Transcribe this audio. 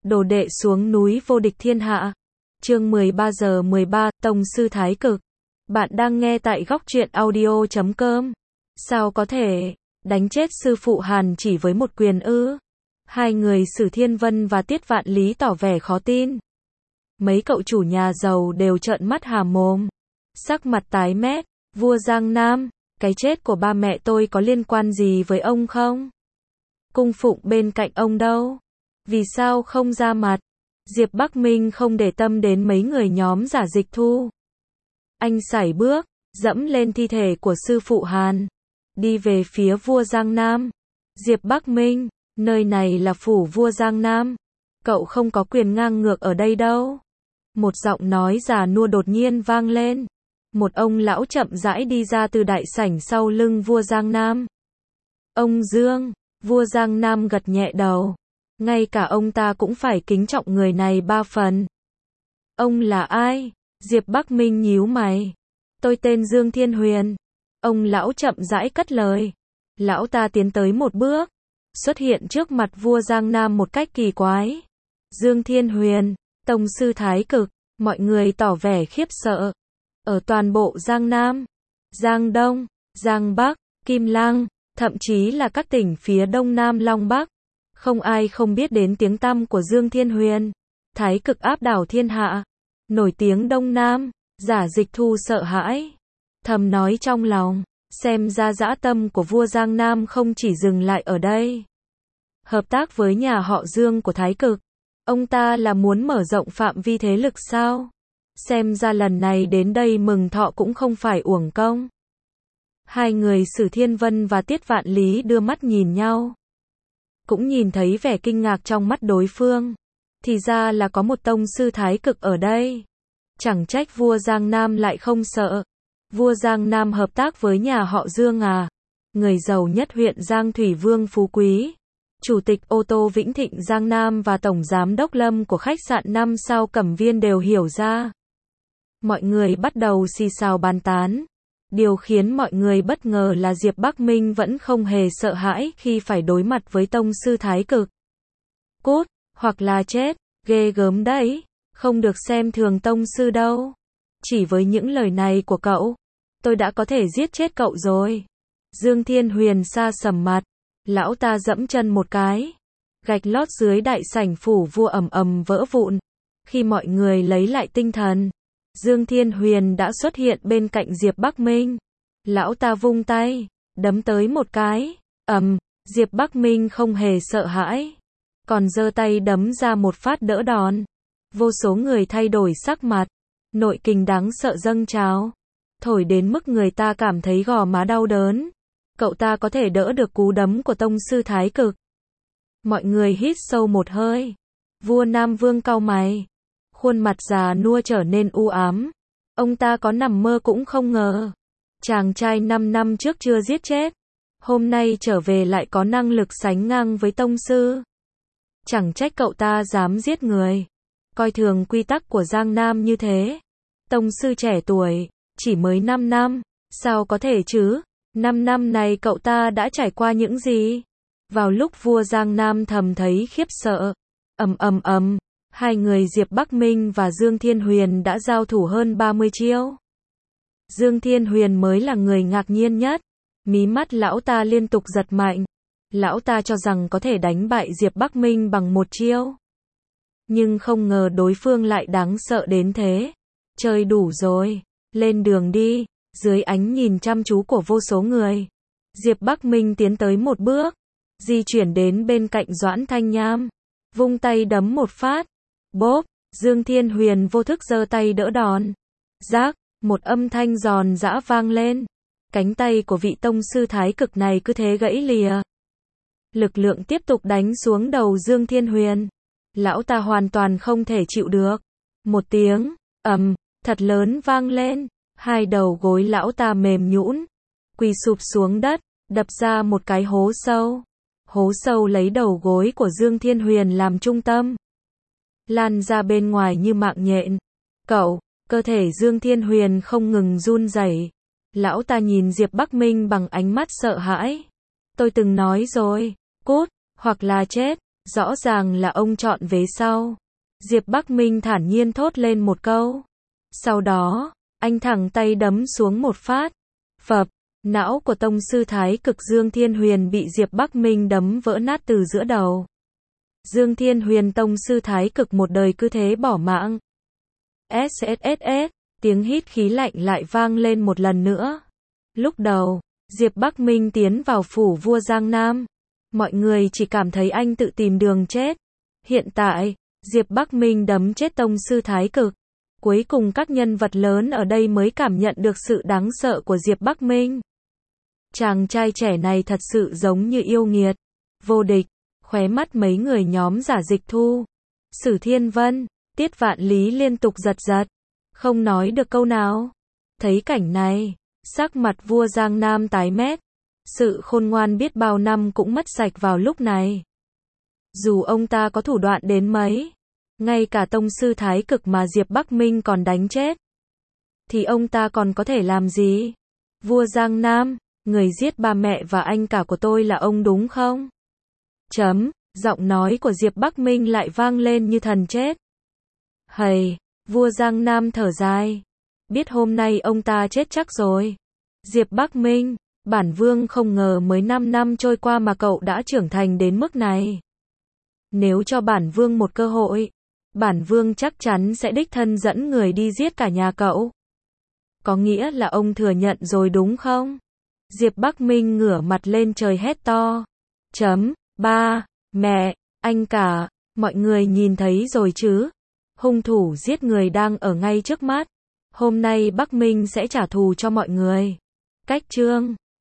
Đồ đệ xuống núi vô địch thiên hạ. Chương 13 giờ 13, Tông sư Thái Cực. Bạn đang nghe tại góc truyện audio.com. Sao có thể đánh chết sư phụ Hàn chỉ với một quyền ư? Hai người Sử Thiên Vân và Tiết Vạn Lý tỏ vẻ khó tin. Mấy cậu chủ nhà giàu đều trợn mắt há mồm, sắc mặt tái mét. Vua Giang Nam, cái chết của ba mẹ tôi có liên quan gì với ông không? Cung phụng bên cạnh ông đâu? Vì sao không ra mặt? Diệp Bắc Minh không để tâm đến mấy người nhóm giả dịch thu. Anh sải bước, dẫm lên thi thể của sư phụ Hàn, đi về phía vua Giang Nam. Diệp Bắc Minh, nơi này là phủ vua Giang Nam. Cậu không có quyền ngang ngược ở đây đâu. Một giọng nói già nua đột nhiên vang lên. Một ông lão chậm rãi đi ra từ đại sảnh sau lưng vua Giang Nam. Ông Dương, vua Giang Nam gật nhẹ đầu. Ngay cả ông ta cũng phải kính trọng người này ba phần. Ông là ai? Diệp Bắc Minh nhíu mày. Tôi tên Dương Thiên Huyền. Ông lão chậm rãi cất lời. Lão ta tiến tới một bước, xuất hiện trước mặt vua Giang Nam một cách kỳ quái. Dương Thiên Huyền, tông sư Thái Cực. Mọi người tỏ vẻ khiếp sợ. Ở toàn bộ Giang Nam, Giang Đông, Giang Bắc, Kim Lăng, thậm chí là các tỉnh phía Đông Nam Long Bắc, không ai không biết đến tiếng tăm của Dương Thiên Huyền. Thái Cực áp đảo thiên hạ, nổi tiếng Đông Nam. Giả dịch thu sợ hãi, thầm nói trong lòng, xem ra dã tâm của vua Giang Nam không chỉ dừng lại ở đây. Hợp tác với nhà họ Dương của Thái Cực, ông ta là muốn mở rộng phạm vi thế lực sao? Xem ra lần này đến đây mừng thọ cũng không phải uổng công. Hai người Sử Thiên Vân và Tiết Vạn Lý đưa mắt nhìn nhau, cũng nhìn thấy vẻ kinh ngạc trong mắt đối phương. Thì ra là có một tông sư Thái Cực ở đây. Chẳng trách vua Giang Nam lại không sợ. Vua Giang Nam hợp tác với nhà họ Dương à? Người giàu nhất huyện Giang Thủy Vương Phú Quý, chủ tịch ô tô Vĩnh Thịnh Giang Nam và tổng giám đốc Lâm của khách sạn 5 sao Cẩm Viên đều hiểu ra. Mọi người bắt đầu xì xào bàn tán. Điều khiến mọi người bất ngờ là Diệp Bắc Minh vẫn không hề sợ hãi khi phải đối mặt với tông sư Thái Cực. Cút, hoặc là chết, ghê gớm đấy, không được xem thường tông sư đâu. Chỉ với những lời này của cậu, tôi đã có thể giết chết cậu rồi. Dương Thiên Huyền sa sầm mặt, lão ta dẫm chân một cái. Gạch lót dưới đại sảnh phủ vua ầm ầm vỡ vụn. Khi mọi người lấy lại tinh thần, Dương Thiên Huyền đã xuất hiện bên cạnh Diệp Bắc Minh. Lão ta vung tay, đấm tới một cái. Diệp Bắc Minh không hề sợ hãi, còn giơ tay đấm ra một phát đỡ đòn. Vô số người thay đổi sắc mặt, nội kình đáng sợ dâng trào, thổi đến mức người ta cảm thấy gò má đau đớn. Cậu ta có thể đỡ được cú đấm của tông sư Thái Cực. Mọi người hít sâu một hơi. Vua Nam Vương cau mày, khuôn mặt già nua trở nên u ám. Ông ta có nằm mơ cũng không ngờ, chàng trai 5 năm trước chưa giết chết, hôm nay trở về lại có năng lực sánh ngang với tông sư. Chẳng trách cậu ta dám giết người, coi thường quy tắc của Giang Nam như thế. Tông sư trẻ tuổi, chỉ mới 5 năm, sao có thể chứ? 5 năm này cậu ta đã trải qua những gì? Vào lúc vua Giang Nam thầm thấy khiếp sợ, hai người Diệp Bắc Minh và Dương Thiên Huyền đã giao thủ hơn 30 chiêu. Dương Thiên Huyền mới là người ngạc nhiên nhất, mí mắt lão ta liên tục giật mạnh. Lão ta cho rằng có thể đánh bại Diệp Bắc Minh bằng một chiêu, nhưng không ngờ đối phương lại đáng sợ đến thế. Chơi đủ rồi, lên đường đi. Dưới ánh nhìn chăm chú của vô số người, Diệp Bắc Minh tiến tới một bước, di chuyển đến bên cạnh Doãn Thanh Nham, vung tay đấm một phát. Bốp, Dương Thiên Huyền vô thức giơ tay đỡ đòn. Rác, một âm thanh giòn giã vang lên. Cánh tay của vị tông sư Thái Cực này cứ thế gãy lìa. Lực lượng tiếp tục đánh xuống đầu Dương Thiên Huyền. Lão ta hoàn toàn không thể chịu được. Một tiếng thật lớn vang lên. Hai đầu gối lão ta mềm nhũn, quỳ sụp xuống đất, đập ra một cái hố sâu. Hố sâu lấy đầu gối của Dương Thiên Huyền làm trung tâm, lan ra bên ngoài như mạng nhện. Cơ thể Dương Thiên Huyền không ngừng run rẩy. Lão ta nhìn Diệp Bắc Minh bằng ánh mắt sợ hãi. Tôi từng nói rồi, cút, hoặc là chết. Rõ ràng là ông chọn vế sau. Diệp Bắc Minh thản nhiên thốt lên một câu. Sau đó, anh thẳng tay đấm xuống một phát. Phập, não của tông sư thái cực Dương Thiên Huyền bị Diệp Bắc Minh đấm vỡ nát từ giữa đầu. Dương Thiên Huyền tông sư thái cực một đời cứ thế bỏ mạng. SSSS, tiếng hít khí lạnh lại vang lên một lần nữa. Lúc đầu, Diệp Bắc Minh tiến vào phủ vua Giang Nam. Mọi người chỉ cảm thấy anh tự tìm đường chết. Hiện tại, Diệp Bắc Minh đấm chết tông sư thái cực. Cuối cùng các nhân vật lớn ở đây mới cảm nhận được sự đáng sợ của Diệp Bắc Minh. Chàng trai trẻ này thật sự giống như yêu nghiệt, vô địch. Khóe mắt mấy người nhóm Giả Dịch Thu, Sử Thiên Vân, Tiết Vạn Lý liên tục giật giật, không nói được câu nào. Thấy cảnh này, sắc mặt vua Giang Nam tái mét. Sự khôn ngoan biết bao năm cũng mất sạch vào lúc này. Dù ông ta có thủ đoạn đến mấy, ngay cả tông sư thái cực mà Diệp Bắc Minh còn đánh chết, thì ông ta còn có thể làm gì? Vua Giang Nam, người giết ba mẹ và anh cả của tôi là ông đúng không? Giọng nói của Diệp Bắc Minh lại vang lên như thần chết. Hầy, vua Giang Nam thở dài. Biết hôm nay ông ta chết chắc rồi. Diệp Bắc Minh, bản vương không ngờ mới 5 năm trôi qua mà cậu đã trưởng thành đến mức này. Nếu cho bản vương một cơ hội, bản vương chắc chắn sẽ đích thân dẫn người đi giết cả nhà cậu. Có nghĩa là ông thừa nhận rồi đúng không? Diệp Bắc Minh ngửa mặt lên trời hét to. Ba, mẹ, anh cả, mọi người nhìn thấy rồi chứ? Hung thủ giết người đang ở ngay trước mắt. Hôm nay Bắc Minh sẽ trả thù cho mọi người. Cách chương